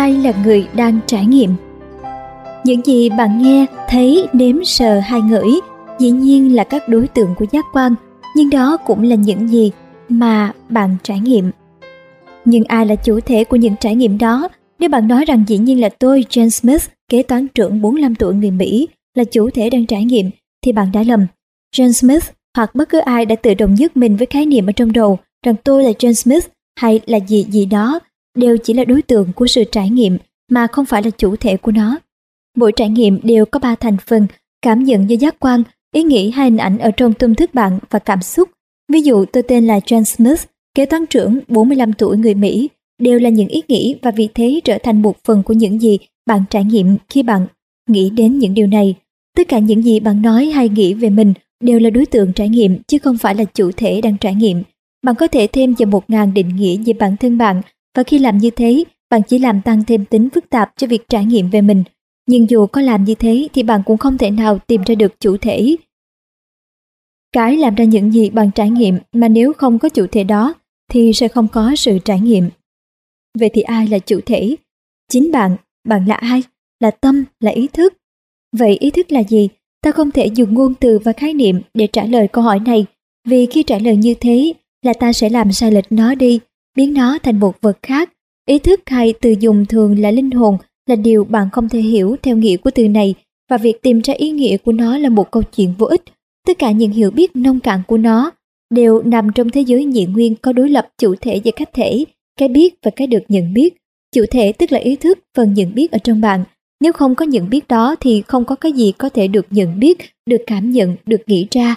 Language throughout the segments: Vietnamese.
Ai là người đang trải nghiệm? Những gì bạn nghe, thấy, nếm, sờ hay ngửi dĩ nhiên là các đối tượng của giác quan, nhưng đó cũng là những gì mà bạn trải nghiệm. Nhưng ai là chủ thể của những trải nghiệm đó? Nếu bạn nói rằng dĩ nhiên là tôi, James Smith, kế toán trưởng 45 tuổi người Mỹ, là chủ thể đang trải nghiệm, thì bạn đã lầm. James Smith hoặc bất cứ ai đã tự đồng nhất mình với khái niệm ở trong đầu rằng tôi là James Smith hay là gì gì đó đều chỉ là đối tượng của sự trải nghiệm mà không phải là chủ thể của nó. Mỗi trải nghiệm đều có 3 thành phần: cảm nhận do giác quan, ý nghĩ hay hình ảnh ở trong tâm thức bạn và cảm xúc. Ví dụ tôi tên là James Smith, kế toán trưởng 45 tuổi người Mỹ, đều là những ý nghĩ và vì thế trở thành một phần của những gì bạn trải nghiệm khi bạn nghĩ đến những điều này. Tất cả những gì bạn nói hay nghĩ về mình đều là đối tượng trải nghiệm chứ không phải là chủ thể đang trải nghiệm. Bạn có thể thêm vào 1000 định nghĩa về bản thân bạn, và khi làm như thế, bạn chỉ làm tăng thêm tính phức tạp cho việc trải nghiệm về mình. Nhưng dù có làm như thế thì bạn cũng không thể nào tìm ra được chủ thể. Cái làm ra những gì bạn trải nghiệm mà nếu không có chủ thể đó thì sẽ không có sự trải nghiệm. Vậy thì ai là chủ thể? Chính bạn. Bạn là ai? Là tâm, là ý thức. Vậy ý thức là gì? Ta không thể dùng ngôn từ và khái niệm để trả lời câu hỏi này, vì khi trả lời như thế là ta sẽ làm sai lệch nó đi, biến nó thành một vật khác. Ý thức hay từ dùng thường là linh hồn là điều bạn không thể hiểu theo nghĩa của từ này, và việc tìm ra ý nghĩa của nó là một câu chuyện vô ích. Tất cả những hiểu biết nông cạn của nó đều nằm trong thế giới nhị nguyên có đối lập chủ thể và khách thể, cái biết và cái được nhận biết. Chủ thể tức là ý thức, phần nhận biết ở trong bạn. Nếu không có nhận biết đó thì không có cái gì có thể được nhận biết, được cảm nhận, được nghĩ ra.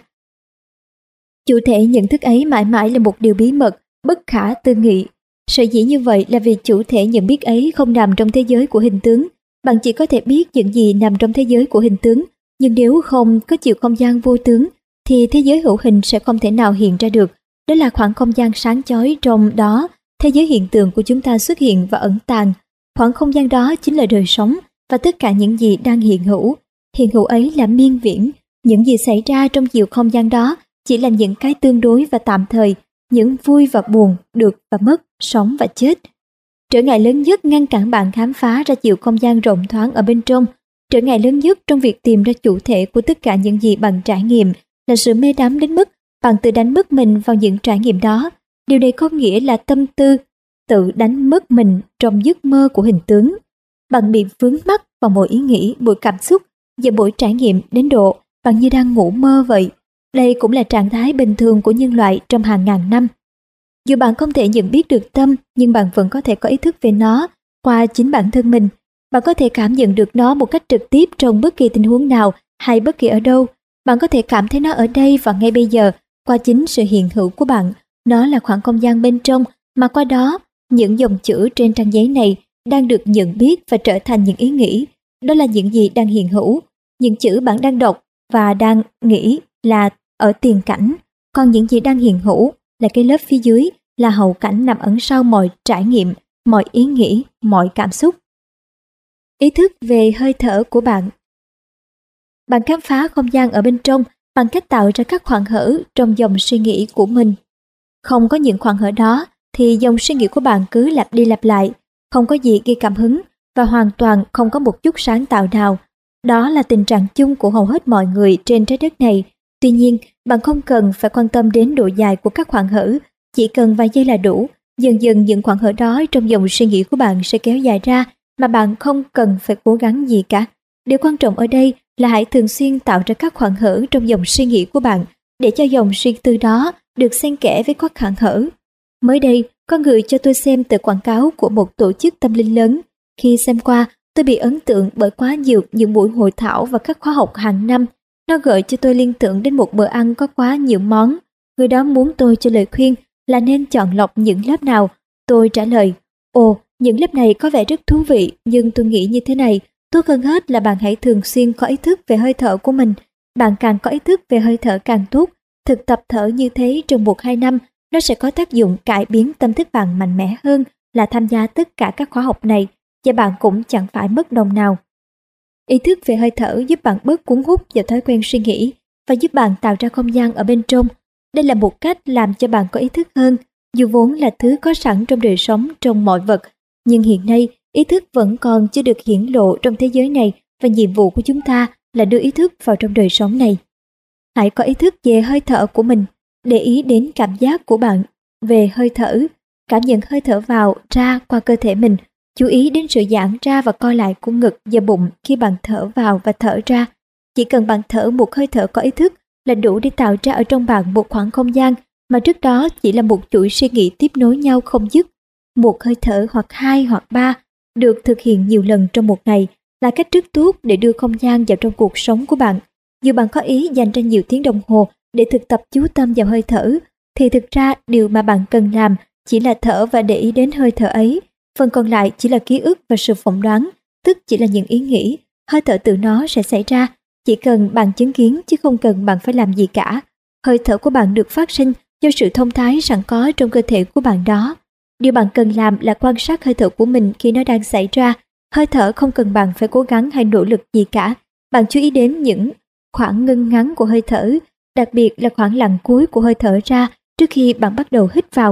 Chủ thể nhận thức ấy mãi mãi là một điều bí mật, bất khả tư nghị. Sở dĩ như vậy là vì chủ thể nhận biết ấy không nằm trong thế giới của hình tướng. Bạn chỉ có thể biết những gì nằm trong thế giới của hình tướng, nhưng nếu không có chiều không gian vô tướng thì thế giới hữu hình sẽ không thể nào hiện ra được. Đó là khoảng không gian sáng chói, trong đó thế giới hiện tượng của chúng ta xuất hiện và ẩn tàng. Khoảng không gian đó chính là đời sống và tất cả những gì đang hiện hữu. Hiện hữu ấy là miên viễn. Những gì xảy ra trong chiều không gian đó chỉ là những cái tương đối và tạm thời, những vui và buồn, được và mất, sống và chết. Trở ngại lớn nhất ngăn cản bạn khám phá ra chiều không gian rộng thoáng ở bên trong, trở ngại lớn nhất trong việc tìm ra chủ thể của tất cả những gì bạn trải nghiệm là sự mê đắm đến mức bạn tự đánh mất mình vào những trải nghiệm đó. Điều này có nghĩa là tâm tư tự đánh mất mình trong giấc mơ của hình tướng. Bạn bị vướng mắc vào mỗi ý nghĩ, mỗi cảm xúc và mỗi trải nghiệm đến độ bạn như đang ngủ mơ vậy. Đây cũng là trạng thái bình thường của nhân loại trong hàng ngàn năm. Dù bạn không thể nhận biết được tâm, nhưng bạn vẫn có thể có ý thức về nó qua chính bản thân mình. Bạn có thể cảm nhận được nó một cách trực tiếp trong bất kỳ tình huống nào hay bất kỳ ở đâu. Bạn có thể cảm thấy nó ở đây và ngay bây giờ qua chính sự hiện hữu của bạn. Nó là khoảng không gian bên trong mà qua đó những dòng chữ trên trang giấy này đang được nhận biết và trở thành những ý nghĩ. Đó là những gì đang hiện hữu. Những chữ bạn đang đọc và đang nghĩ là ở tiền cảnh, còn những gì đang hiện hữu là cái lớp phía dưới, là hậu cảnh nằm ẩn sau mọi trải nghiệm, mọi ý nghĩ, mọi cảm xúc. Ý thức về hơi thở của bạn. Bạn khám phá không gian ở bên trong bằng cách tạo ra các khoảng hở trong dòng suy nghĩ của mình. Không có những khoảng hở đó thì dòng suy nghĩ của bạn cứ lặp đi lặp lại, không có gì gây cảm hứng và hoàn toàn không có một chút sáng tạo nào. Đó là tình trạng chung của hầu hết mọi người trên trái đất này. Tuy nhiên, bạn không cần phải quan tâm đến độ dài của các khoảng hở, chỉ cần vài giây là đủ. Dần dần những khoảng hở đó trong dòng suy nghĩ của bạn sẽ kéo dài ra mà bạn không cần phải cố gắng gì cả. Điều quan trọng ở đây là hãy thường xuyên tạo ra các khoảng hở trong dòng suy nghĩ của bạn để cho dòng suy tư đó được xen kẽ với các khoảng hở. Mới đây, có người cho tôi xem tờ quảng cáo của một tổ chức tâm linh lớn. Khi xem qua, tôi bị ấn tượng bởi quá nhiều những buổi hội thảo và các khóa học hàng năm. Nó gợi cho tôi liên tưởng đến một bữa ăn có quá nhiều món. Người đó muốn tôi cho lời khuyên là nên chọn lọc những lớp nào. Tôi trả lời, ồ, những lớp này có vẻ rất thú vị, nhưng tôi nghĩ như thế này, tốt hơn hết là bạn hãy thường xuyên có ý thức về hơi thở của mình. Bạn càng có ý thức về hơi thở càng tốt. Thực tập thở như thế trong 1-2 năm, nó sẽ có tác dụng cải biến tâm thức bạn mạnh mẽ hơn là tham gia tất cả các khóa học này, và bạn cũng chẳng phải mất đồng nào. Ý thức về hơi thở giúp bạn bớt cuốn hút vào thói quen suy nghĩ và giúp bạn tạo ra không gian ở bên trong. Đây là một cách làm cho bạn có ý thức hơn, dù vốn là thứ có sẵn trong đời sống, trong mọi vật. Nhưng hiện nay, ý thức vẫn còn chưa được hiển lộ trong thế giới này và nhiệm vụ của chúng ta là đưa ý thức vào trong đời sống này. Hãy có ý thức về hơi thở của mình, để ý đến cảm giác của bạn về hơi thở, cảm nhận hơi thở vào, ra qua cơ thể mình, chú ý đến sự giãn ra và co lại của ngực và bụng khi bạn thở vào và thở ra. Chỉ cần bạn thở một hơi thở có ý thức là đủ để tạo ra ở trong bạn một khoảng không gian mà trước đó chỉ là một chuỗi suy nghĩ tiếp nối nhau không dứt. Một hơi thở hoặc 2 hoặc 3 được thực hiện nhiều lần trong một ngày là cách rất tốt để đưa không gian vào trong cuộc sống của bạn. Dù bạn có ý dành ra nhiều tiếng đồng hồ để thực tập chú tâm vào hơi thở, thì thực ra điều mà bạn cần làm chỉ là thở và để ý đến hơi thở ấy. Phần còn lại chỉ là ký ức và sự phỏng đoán, tức chỉ là những ý nghĩ. Hơi thở tự nó sẽ xảy ra, chỉ cần bạn chứng kiến chứ không cần bạn phải làm gì cả. Hơi thở của bạn được phát sinh do sự thông thái sẵn có trong cơ thể của bạn đó. Điều bạn cần làm là quan sát hơi thở của mình khi nó đang xảy ra. Hơi thở không cần bạn phải cố gắng hay nỗ lực gì cả. Bạn chú ý đến những khoảng ngưng ngắn của hơi thở, đặc biệt là khoảng lặng cuối của hơi thở ra trước khi bạn bắt đầu hít vào.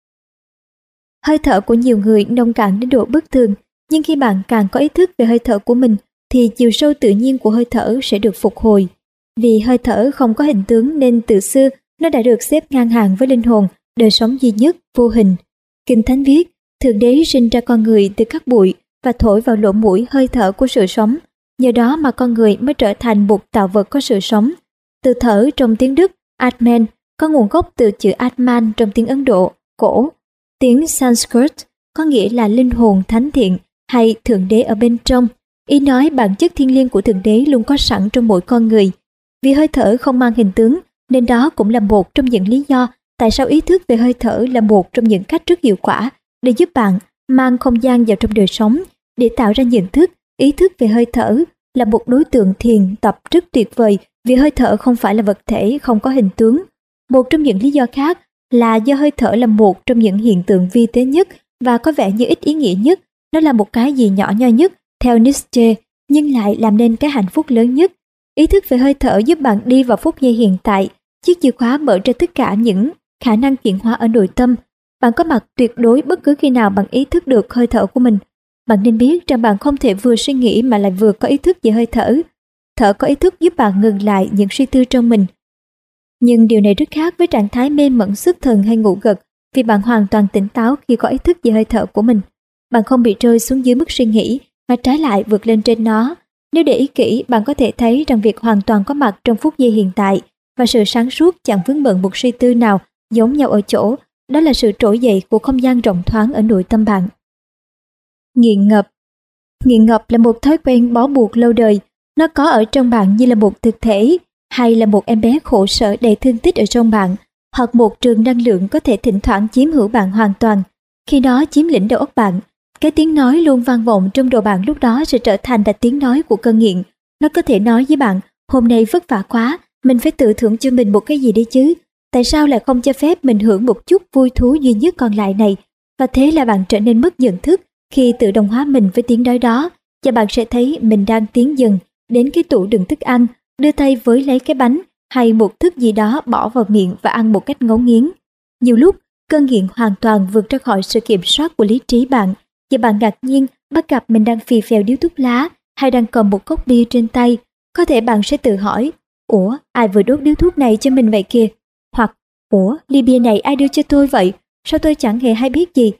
Hơi thở của nhiều người nông cạn đến độ bất thường, nhưng khi bạn càng có ý thức về hơi thở của mình thì chiều sâu tự nhiên của hơi thở sẽ được phục hồi. Vì hơi thở không có hình tướng nên từ xưa nó đã được xếp ngang hàng với linh hồn, đời sống duy nhất, vô hình. Kinh Thánh viết, Thượng Đế sinh ra con người từ các bụi và thổi vào lỗ mũi hơi thở của sự sống. Nhờ đó mà con người mới trở thành một tạo vật có sự sống. Từ thở trong tiếng Đức, Atman, có nguồn gốc từ chữ Atman trong tiếng Ấn Độ, cổ. Tiếng Sanskrit có nghĩa là linh hồn thánh thiện hay Thượng Đế ở bên trong. Ý nói bản chất thiêng liêng của Thượng Đế luôn có sẵn trong mỗi con người. Vì hơi thở không mang hình tướng, nên đó cũng là một trong những lý do tại sao ý thức về hơi thở là một trong những cách rất hiệu quả để giúp bạn mang không gian vào trong đời sống, để tạo ra nhận thức. Ý thức về hơi thở là một đối tượng thiền tập rất tuyệt vời vì hơi thở không phải là vật thể không có hình tướng. Một trong những lý do khác là do hơi thở là một trong những hiện tượng vi tế nhất và có vẻ như ít ý nghĩa nhất. Nó là một cái gì nhỏ nhoi nhất theo Nietzsche, nhưng lại làm nên cái hạnh phúc lớn nhất. Ý thức về hơi thở giúp bạn đi vào phút giây hiện tại, chiếc chìa khóa mở ra tất cả những khả năng chuyển hóa ở nội tâm. Bạn có mặt tuyệt đối bất cứ khi nào bạn ý thức được hơi thở của mình. Bạn nên biết rằng bạn không thể vừa suy nghĩ mà lại vừa có ý thức về hơi thở. Thở có ý thức giúp bạn ngừng lại những suy tư trong mình. Nhưng điều này rất khác với trạng thái mê mẩn xuất thần hay ngủ gật, vì bạn hoàn toàn tỉnh táo khi có ý thức về hơi thở của mình. Bạn không bị rơi xuống dưới mức suy nghĩ, mà trái lại vượt lên trên nó. Nếu để ý kỹ, bạn có thể thấy rằng việc hoàn toàn có mặt trong phút giây hiện tại và sự sáng suốt chẳng vướng bận một suy tư nào giống nhau ở chỗ, đó là sự trỗi dậy của không gian rộng thoáng ở nội tâm bạn. Nghiện ngập. Nghiện ngập là một thói quen bó buộc lâu đời. Nó có ở trong bạn như là một thực thể, hay là một em bé khổ sở đầy thương tích ở trong bạn, hoặc một trường năng lượng có thể thỉnh thoảng chiếm hữu bạn hoàn toàn. Khi nó chiếm lĩnh đầu óc bạn, cái tiếng nói luôn vang vọng trong đầu bạn lúc đó sẽ trở thành là tiếng nói của cơn nghiện. Nó có thể nói với bạn, hôm nay vất vả quá, mình phải tự thưởng cho mình một cái gì đấy chứ. Tại sao lại không cho phép mình hưởng một chút vui thú duy nhất còn lại này? Và thế là bạn trở nên mất nhận thức khi tự đồng hóa mình với tiếng nói đó, và bạn sẽ thấy mình đang tiến dần đến cái tủ đựng thức ăn, đưa tay với lấy cái bánh hay một thức gì đó bỏ vào miệng và ăn một cách ngấu nghiến. Nhiều lúc, cơn nghiện hoàn toàn vượt ra khỏi sự kiểm soát của lý trí bạn, và bạn ngạc nhiên bắt gặp mình đang phì phèo điếu thuốc lá hay đang cầm một cốc bia trên tay. Có thể bạn sẽ tự hỏi, ủa, ai vừa đốt điếu thuốc này cho mình vậy kìa? Hoặc, ủa, ly bia này ai đưa cho tôi vậy? Sao tôi chẳng hề hay biết gì?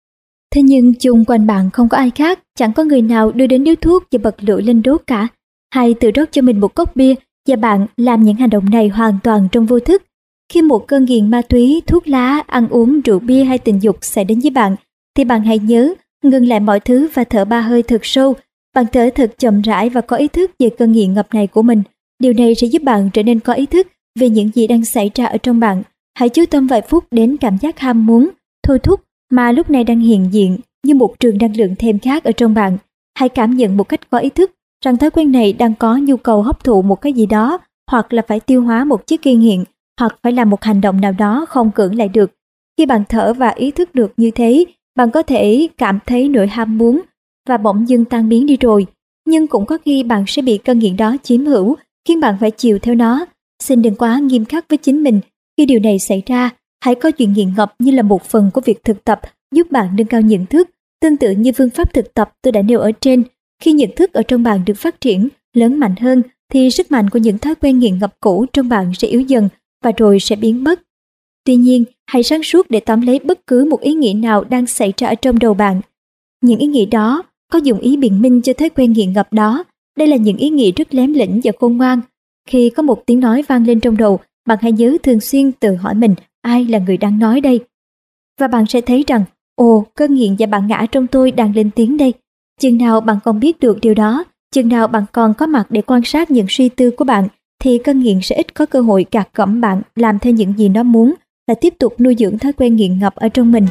Thế nhưng chung quanh bạn không có ai khác, chẳng có người nào đưa đến điếu thuốc và bật lửa lên đốt cả. Hay tự rót cho mình một cốc bia và bạn làm những hành động này hoàn toàn trong vô thức. Khi một cơn nghiện ma túy, thuốc lá, ăn uống, rượu bia hay tình dục xảy đến với bạn, thì bạn hãy nhớ ngừng lại mọi thứ và thở 3 hơi thật sâu. Bạn thở thật chậm rãi và có ý thức về cơn nghiện ngập này của mình. Điều này sẽ giúp bạn trở nên có ý thức về những gì đang xảy ra ở trong bạn. Hãy chú tâm vài phút đến cảm giác ham muốn, thôi thúc mà lúc này đang hiện diện như một trường năng lượng thèm khát ở trong bạn. Hãy cảm nhận một cách có ý thức rằng thói quen này đang có nhu cầu hấp thụ một cái gì đó, hoặc là phải tiêu hóa một chiếc gây nghiện, hoặc phải làm một hành động nào đó không cưỡng lại được. Khi bạn thở và ý thức được như thế, bạn có thể cảm thấy nỗi ham muốn và bỗng dưng tan biến đi rồi. Nhưng cũng có khi bạn sẽ bị cơn nghiện đó chiếm hữu, khiến bạn phải chiều theo nó. Xin đừng quá nghiêm khắc với chính mình khi điều này xảy ra. Hãy coi chuyện nghiện ngập như là một phần của việc thực tập giúp bạn nâng cao nhận thức Tương tự như phương pháp thực tập tôi đã nêu ở trên, khi nhận thức ở trong bạn được phát triển, lớn mạnh hơn, thì sức mạnh của những thói quen nghiện ngập cũ trong bạn sẽ yếu dần và rồi sẽ biến mất. Tuy nhiên, hãy sáng suốt để tóm lấy bất cứ một ý nghĩ nào đang xảy ra ở trong đầu bạn. Những ý nghĩ đó có dùng ý biện minh cho thói quen nghiện ngập đó. Đây là những ý nghĩ rất lém lĩnh và khôn ngoan. Khi có một tiếng nói vang lên trong đầu, bạn hãy nhớ thường xuyên tự hỏi mình ai là người đang nói đây. Và bạn sẽ thấy rằng, ồ, cơn nghiện và bản ngã trong tôi đang lên tiếng đây. Chừng nào bạn còn biết được điều đó, chừng nào bạn còn có mặt để quan sát những suy tư của bạn, thì cơn nghiện sẽ ít có cơ hội gạt gẫm bạn làm theo những gì nó muốn, và tiếp tục nuôi dưỡng thói quen nghiện ngập ở trong mình.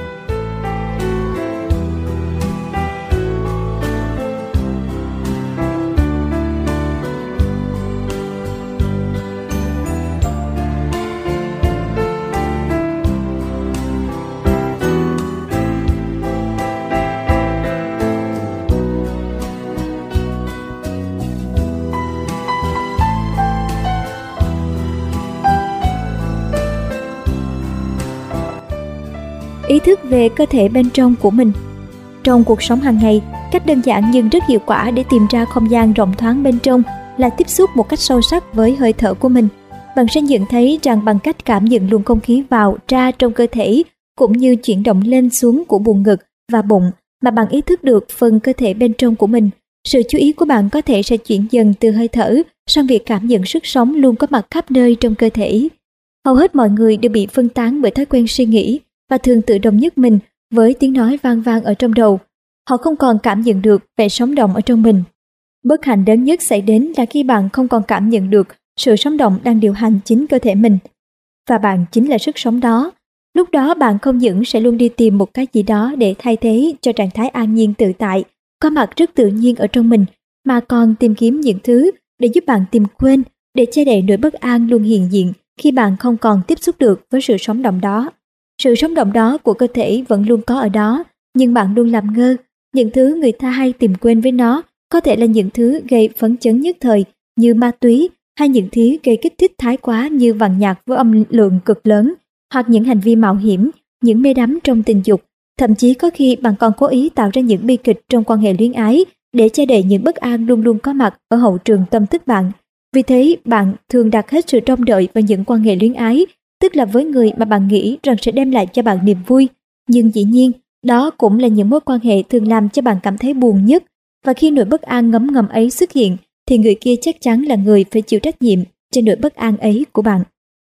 Ý thức về cơ thể bên trong của mình. Trong cuộc sống hàng ngày, cách đơn giản nhưng rất hiệu quả để tìm ra không gian rộng thoáng bên trong là tiếp xúc một cách sâu sắc với hơi thở của mình. Bạn sẽ nhận thấy rằng bằng cách cảm nhận luồng không khí vào ra trong cơ thể, cũng như chuyển động lên xuống của buồng ngực và bụng, mà bạn ý thức được phần cơ thể bên trong của mình. Sự chú ý của bạn có thể sẽ chuyển dần từ hơi thở sang việc cảm nhận sức sống luôn có mặt khắp nơi trong cơ thể. Hầu hết mọi người đều bị phân tán bởi thói quen suy nghĩ và thường tự đồng nhất mình với tiếng nói vang vang ở trong đầu. Họ không còn cảm nhận được vẻ sống động ở trong mình. Bất hạnh lớn nhất xảy đến là khi bạn không còn cảm nhận được sự sống động đang điều hành chính cơ thể mình. Và bạn chính là sức sống đó. Lúc đó bạn không những sẽ luôn đi tìm một cái gì đó để thay thế cho trạng thái an nhiên tự tại, có mặt rất tự nhiên ở trong mình, mà còn tìm kiếm những thứ để giúp bạn tìm quên, để che đậy nỗi bất an luôn hiện diện khi bạn không còn tiếp xúc được với sự sống động đó. Sự sống động đó của cơ thể vẫn luôn có ở đó, nhưng bạn luôn làm ngơ. Những thứ người ta hay tìm quên với nó có thể là những thứ gây phấn chấn nhất thời như ma túy, hay những thứ gây kích thích thái quá như vàng nhạc với âm lượng cực lớn, hoặc những hành vi mạo hiểm, những mê đắm trong tình dục. Thậm chí có khi bạn còn cố ý tạo ra những bi kịch trong quan hệ luyến ái để che đậy những bất an luôn luôn có mặt ở hậu trường tâm thức bạn. Vì thế, bạn thường đặt hết sự trông đợi vào những quan hệ luyến ái, tức là với người mà bạn nghĩ rằng sẽ đem lại cho bạn niềm vui. Nhưng dĩ nhiên, đó cũng là những mối quan hệ thường làm cho bạn cảm thấy buồn nhất. Và khi nỗi bất an ngấm ngầm ấy xuất hiện, thì người kia chắc chắn là người phải chịu trách nhiệm cho nỗi bất an ấy của bạn.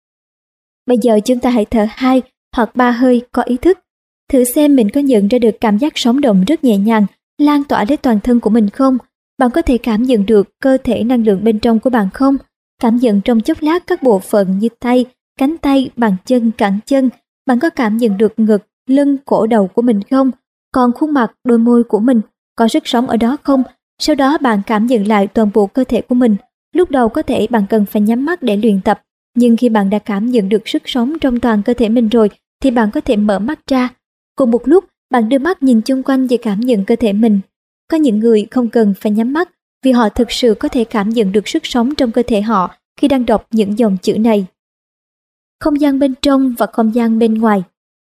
Bây giờ chúng ta hãy thở 2 hoặc 3 hơi có ý thức. Thử xem mình có nhận ra được cảm giác sống động rất nhẹ nhàng, lan tỏa đến toàn thân của mình không? Bạn có thể cảm nhận được cơ thể năng lượng bên trong của bạn không? Cảm nhận trong chốc lát các bộ phận như tay, cánh tay, bàn chân, cẳng chân. Bạn có cảm nhận được ngực, lưng, cổ đầu của mình không? Còn khuôn mặt, đôi môi của mình, có sức sống ở đó không? Sau đó bạn cảm nhận lại toàn bộ cơ thể của mình. Lúc đầu có thể bạn cần phải nhắm mắt để luyện tập, nhưng khi bạn đã cảm nhận được sức sống trong toàn cơ thể mình rồi, thì bạn có thể mở mắt ra. Cùng một lúc, bạn đưa mắt nhìn chung quanh và cảm nhận cơ thể mình. Có những người không cần phải nhắm mắt, vì họ thực sự có thể cảm nhận được sức sống trong cơ thể họ khi đang đọc những dòng chữ này. Không gian bên trong và không gian bên ngoài.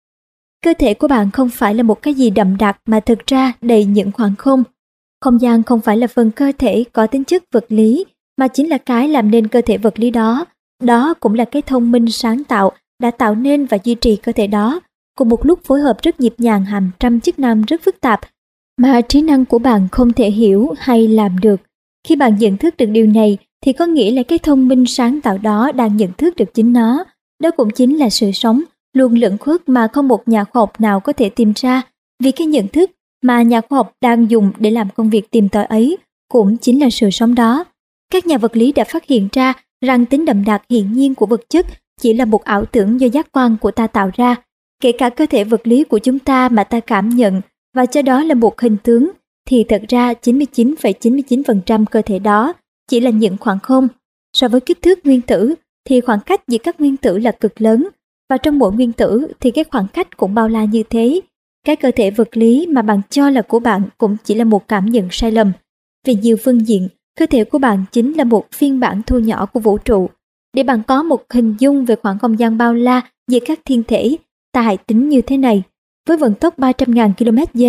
Cơ thể của bạn không phải là một cái gì đậm đặc mà thực ra đầy những khoảng không. Không gian không phải là phần cơ thể có tính chất vật lý, mà chính là cái làm nên cơ thể vật lý đó. Đó cũng là cái thông minh sáng tạo đã tạo nên và duy trì cơ thể đó, cùng một lúc phối hợp rất nhịp nhàng hàng trăm chức năng rất phức tạp mà trí năng của bạn không thể hiểu hay làm được. Khi bạn nhận thức được điều này thì có nghĩa là cái thông minh sáng tạo đó đang nhận thức được chính nó. Đó cũng chính là sự sống luôn lẩn khuất mà không một nhà khoa học nào có thể tìm ra, vì cái nhận thức mà nhà khoa học đang dùng để làm công việc tìm tòi ấy cũng chính là sự sống đó. Các nhà vật lý đã phát hiện ra rằng tính đậm đặc hiển nhiên của vật chất chỉ là một ảo tưởng do giác quan của ta tạo ra. Kể cả cơ thể vật lý của chúng ta mà ta cảm nhận và cho đó là một hình tướng, thì thật ra 99,99% cơ thể đó chỉ là những khoảng không. So với kích thước nguyên tử thì khoảng cách giữa các nguyên tử là cực lớn, và trong mỗi nguyên tử thì cái khoảng cách cũng bao la như thế. Cái cơ thể vật lý mà bạn cho là của bạn cũng chỉ là một cảm nhận sai lầm. Về nhiều phương diện, cơ thể của bạn chính là một phiên bản thu nhỏ của vũ trụ. Để bạn có một hình dung về khoảng không gian bao la giữa các thiên thể, ta hãy tính như thế này. Với vận tốc 300.000 km/giây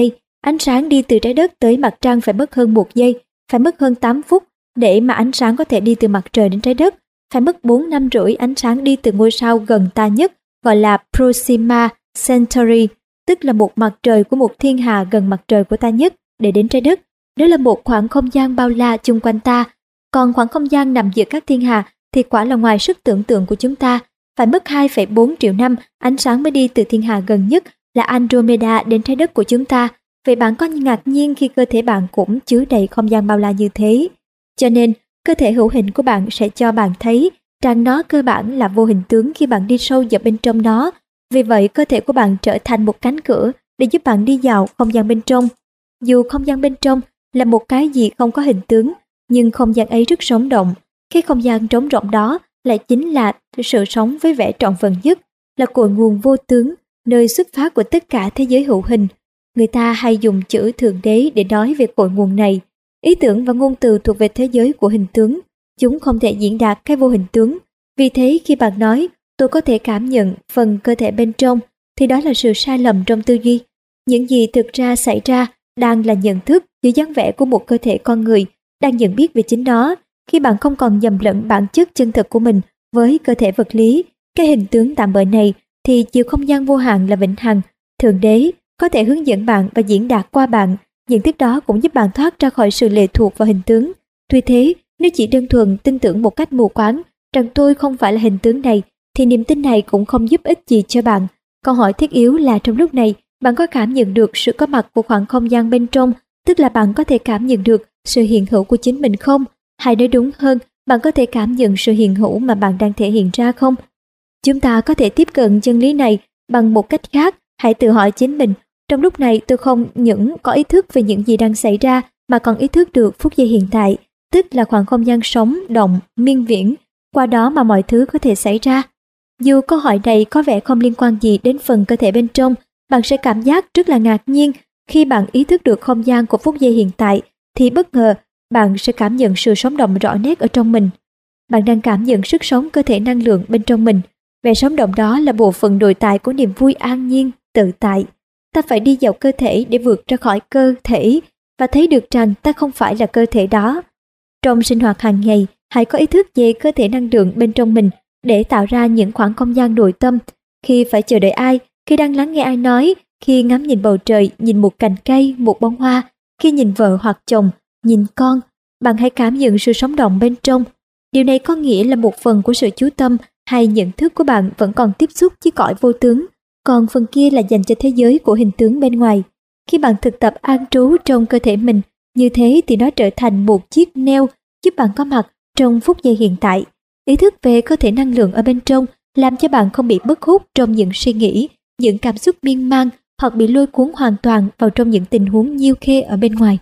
Ánh sáng đi từ trái đất tới mặt trăng phải mất hơn 1 giây, phải mất hơn 8 phút. Để mà ánh sáng có thể đi từ mặt trời đến trái đất, phải mất 4 năm rưỡi ánh sáng đi từ ngôi sao gần ta nhất, gọi là Proxima Centauri, tức là một mặt trời của một thiên hà gần mặt trời của ta nhất, để đến trái đất. Đó là một khoảng không gian bao la chung quanh ta. Còn khoảng không gian nằm giữa các thiên hà thì quả là ngoài sức tưởng tượng của chúng ta. Phải mất 2,4 triệu năm ánh sáng mới đi từ thiên hà gần nhất là Andromeda đến trái đất của chúng ta. Vậy bạn có ngạc nhiên khi cơ thể bạn cũng chứa đầy không gian bao la như thế? Cho nên, cơ thể hữu hình của bạn sẽ cho bạn thấy rằng nó cơ bản là vô hình tướng khi bạn đi sâu vào bên trong nó. Vì vậy, cơ thể của bạn trở thành một cánh cửa để giúp bạn đi vào không gian bên trong. Dù không gian bên trong là một cái gì không có hình tướng, nhưng không gian ấy rất sống động. Cái không gian trống rỗng đó lại chính là sự sống với vẻ trọn vẹn nhất, là cội nguồn vô tướng, nơi xuất phát của tất cả thế giới hữu hình. Người ta hay dùng chữ Thượng Đế để nói về cội nguồn này. Ý tưởng và ngôn từ thuộc về thế giới của hình tướng. Chúng không thể diễn đạt cái vô hình tướng. Vì thế khi bạn nói, tôi có thể cảm nhận phần cơ thể bên trong, thì đó là sự sai lầm trong tư duy. Những gì thực ra xảy ra đang là nhận thức dưới dáng vẻ của một cơ thể con người, đang nhận biết về chính nó. Khi bạn không còn nhầm lẫn bản chất chân thực của mình với cơ thể vật lý, cái hình tướng tạm bợ này, thì chiều không gian vô hạn là vĩnh hằng. Thượng Đế có thể hướng dẫn bạn và diễn đạt qua bạn. Nhận thức đó cũng giúp bạn thoát ra khỏi sự lệ thuộc vào hình tướng. Tuy thế, nếu chỉ đơn thuần tin tưởng một cách mù quáng rằng tôi không phải là hình tướng này, thì niềm tin này cũng không giúp ích gì cho bạn. Câu hỏi thiết yếu là trong lúc này, bạn có cảm nhận được sự có mặt của khoảng không gian bên trong, tức là bạn có thể cảm nhận được sự hiện hữu của chính mình không? Hay nói đúng hơn, bạn có thể cảm nhận sự hiện hữu mà bạn đang thể hiện ra không? Chúng ta có thể tiếp cận chân lý này bằng một cách khác. Hãy tự hỏi chính mình, trong lúc này tôi không những có ý thức về những gì đang xảy ra, mà còn ý thức được phút giây hiện tại, tức là khoảng không gian sống, động, miên viễn, qua đó mà mọi thứ có thể xảy ra. Dù câu hỏi này có vẻ không liên quan gì đến phần cơ thể bên trong, bạn sẽ cảm giác rất là ngạc nhiên khi bạn ý thức được không gian của phút giây hiện tại, thì bất ngờ bạn sẽ cảm nhận sự sống động rõ nét ở trong mình. Bạn đang cảm nhận sức sống cơ thể năng lượng bên trong mình. Vẻ sống động đó là bộ phận nội tại của niềm vui an nhiên, tự tại. Ta phải đi vào cơ thể để vượt ra khỏi cơ thể và thấy được rằng ta không phải là cơ thể đó. Trong sinh hoạt hàng ngày, hãy có ý thức về cơ thể năng lượng bên trong mình để tạo ra những khoảng không gian nội tâm. Khi phải chờ đợi ai, khi đang lắng nghe ai nói, khi ngắm nhìn bầu trời, nhìn một cành cây, một bông hoa, khi nhìn vợ hoặc chồng, nhìn con, bạn hãy cảm nhận sự sống động bên trong. Điều này có nghĩa là một phần của sự chú tâm hay nhận thức của bạn vẫn còn tiếp xúc với cõi vô tướng, còn phần kia là dành cho thế giới của hình tướng bên ngoài. Khi bạn thực tập an trú trong cơ thể mình, như thế thì nó trở thành một chiếc neo giúp bạn có mặt trong phút giây hiện tại. Ý thức về cơ thể năng lượng ở bên trong làm cho bạn không bị bức hút trong những suy nghĩ, những cảm xúc miên man, hoặc bị lôi cuốn hoàn toàn vào trong những tình huống nhiêu khê ở bên ngoài.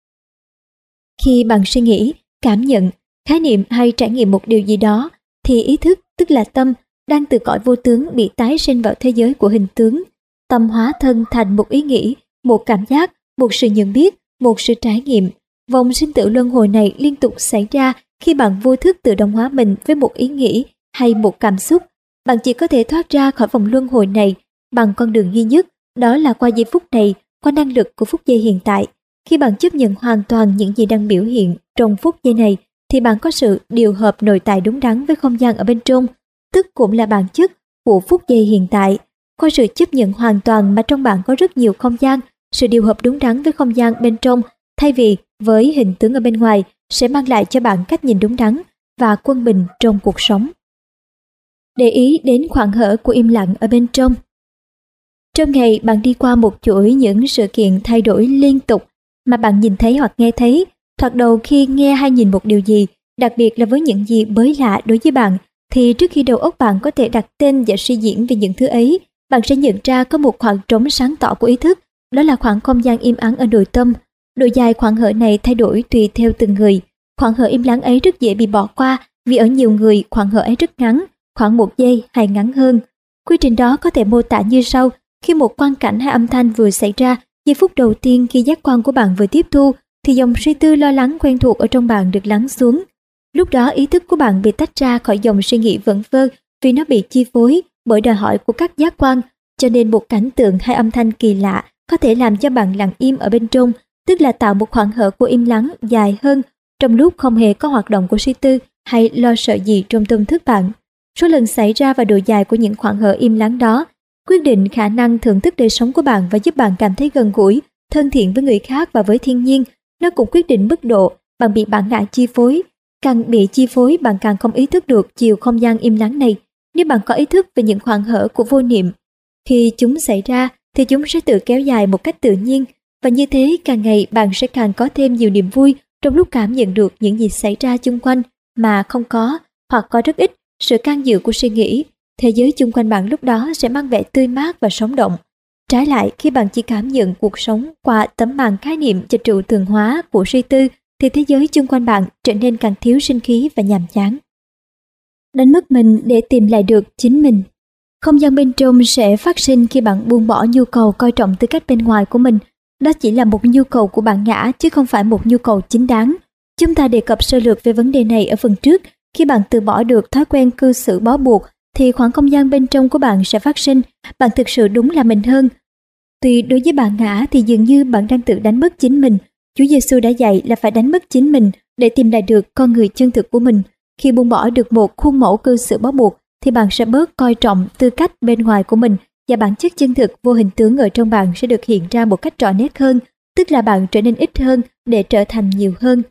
Khi bạn suy nghĩ, cảm nhận, khái niệm hay trải nghiệm một điều gì đó, thì ý thức, tức là tâm, đang từ cõi vô tướng bị tái sinh vào thế giới của hình tướng. Tâm hóa thân thành một ý nghĩ, một cảm giác, một sự nhận biết, một sự trải nghiệm. Vòng sinh tử luân hồi này liên tục xảy ra khi bạn vô thức tự động hóa mình với một ý nghĩ hay một cảm xúc. Bạn chỉ có thể thoát ra khỏi vòng luân hồi này bằng con đường duy nhất, đó là qua giây phút này, qua năng lực của phút giây hiện tại. Khi bạn chấp nhận hoàn toàn những gì đang biểu hiện trong phút giây này, thì bạn có sự điều hợp nội tại đúng đắn với không gian ở bên trong, tức cũng là bản chất của phút giây hiện tại. Qua sự chấp nhận hoàn toàn mà trong bạn có rất nhiều không gian, sự điều hợp đúng đắn với không gian bên trong, thay vì với hình tướng ở bên ngoài, sẽ mang lại cho bạn cách nhìn đúng đắn và quân bình trong cuộc sống. Để ý đến khoảng hở của im lặng ở bên trong. Trong ngày bạn đi qua một chuỗi những sự kiện thay đổi liên tục mà bạn nhìn thấy hoặc nghe thấy. Thoạt đầu khi nghe hay nhìn một điều gì, đặc biệt là với những gì mới lạ đối với bạn, thì trước khi đầu óc bạn có thể đặt tên và suy diễn về những thứ ấy, bạn sẽ nhận ra có một khoảng trống sáng tỏ của ý thức, đó là khoảng không gian im ắng ở nội tâm. Độ dài khoảng hở này thay đổi tùy theo từng người. Khoảng hở im lặng ấy rất dễ bị bỏ qua vì ở nhiều người khoảng hở ấy rất ngắn, khoảng 1 giây hay ngắn hơn. Quy trình đó có thể mô tả như sau. Khi một quang cảnh hay âm thanh vừa xảy ra, giây phút đầu tiên khi giác quan của bạn vừa tiếp thu, thì dòng suy tư lo lắng quen thuộc ở trong bạn được lắng xuống. Lúc đó ý thức của bạn bị tách ra khỏi dòng suy nghĩ vẩn vơ vì nó bị chi phối bởi đòi hỏi của các giác quan, cho nên một cảnh tượng hay âm thanh kỳ lạ có thể làm cho bạn lặng im ở bên trong, tức là tạo một khoảng hở của im lắng dài hơn trong lúc không hề có hoạt động của suy tư hay lo sợ gì trong tâm thức bạn. Số lần xảy ra và độ dài của những khoảng hở im lắng đó quyết định khả năng thưởng thức đời sống của bạn và giúp bạn cảm thấy gần gũi, thân thiện với người khác và với thiên nhiên. Nó cũng quyết định mức độ bạn bị bản ngã chi phối. Càng bị chi phối, bạn càng không ý thức được chiều không gian im lắng này. Nếu bạn có ý thức về những khoảng hở của vô niệm, khi chúng xảy ra thì chúng sẽ tự kéo dài một cách tự nhiên, và như thế càng ngày bạn sẽ càng có thêm nhiều niềm vui trong lúc cảm nhận được những gì xảy ra chung quanh mà không có, hoặc có rất ít, sự can dự của suy nghĩ. Thế giới chung quanh bạn lúc đó sẽ mang vẻ tươi mát và sống động. Trái lại, khi bạn chỉ cảm nhận cuộc sống qua tấm màn khái niệm và trụ tường hóa của suy tư, thì thế giới chung quanh bạn trở nên càng thiếu sinh khí và nhàm chán. Đánh mất mình để tìm lại được chính mình. Không gian bên trong sẽ phát sinh khi bạn buông bỏ nhu cầu coi trọng tư cách bên ngoài của mình. Đó chỉ là một nhu cầu của bản ngã chứ không phải một nhu cầu chính đáng. Chúng ta đề cập sơ lược về vấn đề này ở phần trước. Khi bạn từ bỏ được thói quen cư xử bó buộc thì khoảng không gian bên trong của bạn sẽ phát sinh. Bạn thực sự đúng là mình hơn. Tuy đối với bản ngã thì dường như bạn đang tự đánh mất chính mình. Chúa Giêsu đã dạy là phải đánh mất chính mình để tìm lại được con người chân thực của mình. Khi buông bỏ được một khuôn mẫu cư xử bó buộc thì bạn sẽ bớt coi trọng tư cách bên ngoài của mình, và bản chất chân thực vô hình tướng ở trong bạn sẽ được hiện ra một cách rõ nét hơn, tức là bạn trở nên ít hơn để trở thành nhiều hơn.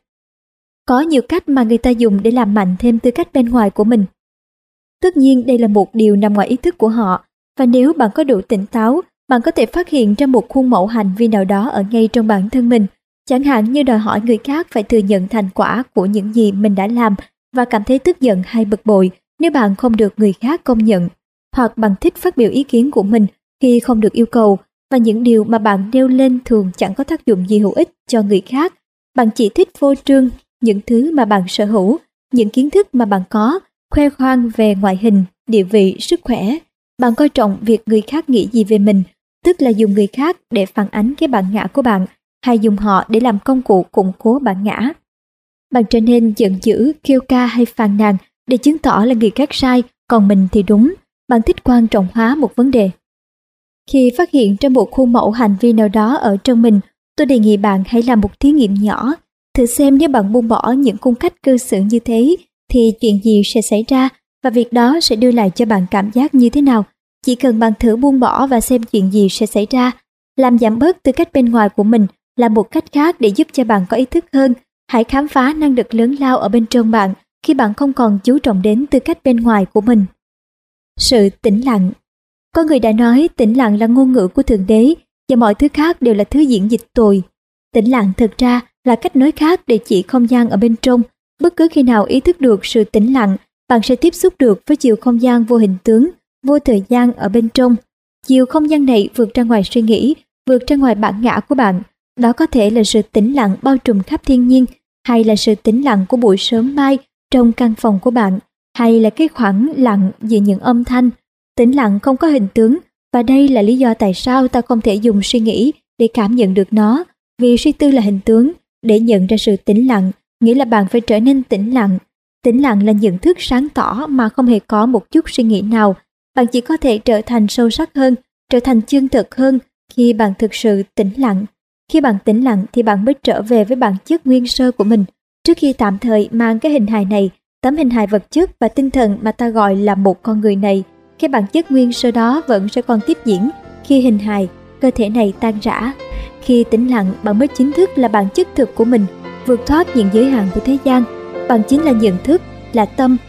Có nhiều cách mà người ta dùng để làm mạnh thêm tư cách bên ngoài của mình. Tất nhiên đây là một điều nằm ngoài ý thức của họ, và nếu bạn có đủ tỉnh táo, bạn có thể phát hiện ra một khuôn mẫu hành vi nào đó ở ngay trong bản thân mình, chẳng hạn như đòi hỏi người khác phải thừa nhận thành quả của những gì mình đã làm và cảm thấy tức giận hay bực bội nếu bạn không được người khác công nhận, hoặc bạn thích phát biểu ý kiến của mình khi không được yêu cầu, và những điều mà bạn nêu lên thường chẳng có tác dụng gì hữu ích cho người khác. Bạn chỉ thích phô trương những thứ mà bạn sở hữu, những kiến thức mà bạn có, khoe khoang về ngoại hình, địa vị, sức khỏe. Bạn coi trọng việc người khác nghĩ gì về mình, tức là dùng người khác để phản ánh cái bản ngã của bạn, hay dùng họ để làm công cụ củng cố bản ngã. Bạn trở nên giận dữ, kêu ca hay phàn nàn để chứng tỏ là người khác sai, còn mình thì đúng. Bạn thích quan trọng hóa một vấn đề. Khi phát hiện ra một khuôn mẫu hành vi nào đó ở trong mình, tôi đề nghị bạn hãy làm một thí nghiệm nhỏ. Thử xem nếu bạn buông bỏ những cung cách cư xử như thế thì chuyện gì sẽ xảy ra, và việc đó sẽ đưa lại cho bạn cảm giác như thế nào. Chỉ cần bạn thử buông bỏ và xem chuyện gì sẽ xảy ra. Làm giảm bớt tư cách bên ngoài của mình là một cách khác để giúp cho bạn có ý thức hơn. Hãy khám phá năng lực lớn lao ở bên trong bạn khi bạn không còn chú trọng đến tư cách bên ngoài của mình. Sự tĩnh lặng. Có người đã nói tĩnh lặng là ngôn ngữ của Thượng Đế và mọi thứ khác đều là thứ diễn dịch tồi. Tĩnh lặng thực ra là cách nói khác để chỉ không gian ở bên trong. Bất cứ khi nào ý thức được sự tĩnh lặng, bạn sẽ tiếp xúc được với chiều không gian vô hình tướng, vô thời gian ở bên trong. Chiều không gian này vượt ra ngoài suy nghĩ, vượt ra ngoài bản ngã của bạn. Đó có thể là sự tĩnh lặng bao trùm khắp thiên nhiên, hay là sự tĩnh lặng của buổi sớm mai trong căn phòng của bạn, hay là cái khoảng lặng giữa những âm thanh. Tĩnh lặng không có hình tướng, và đây là lý do tại sao ta không thể dùng suy nghĩ để cảm nhận được nó, vì suy tư là hình tướng. Để nhận ra sự tĩnh lặng, nghĩa là bạn phải trở nên tĩnh lặng. Tĩnh lặng là nhận thức sáng tỏ mà không hề có một chút suy nghĩ nào. Bạn chỉ có thể trở thành sâu sắc hơn, trở thành chân thực hơn khi bạn thực sự tĩnh lặng. Khi bạn tĩnh lặng thì bạn mới trở về với bản chất nguyên sơ của mình. Trước khi tạm thời mang cái hình hài này, tấm hình hài vật chất và tinh thần mà ta gọi là một con người này, cái bản chất nguyên sơ đó vẫn sẽ còn tiếp diễn khi hình hài, cơ thể này tan rã. Khi tĩnh lặng, bạn mới chính thức là bản chất thực của mình, vượt thoát những giới hạn của thế gian. Bạn chính là nhận thức, là tâm,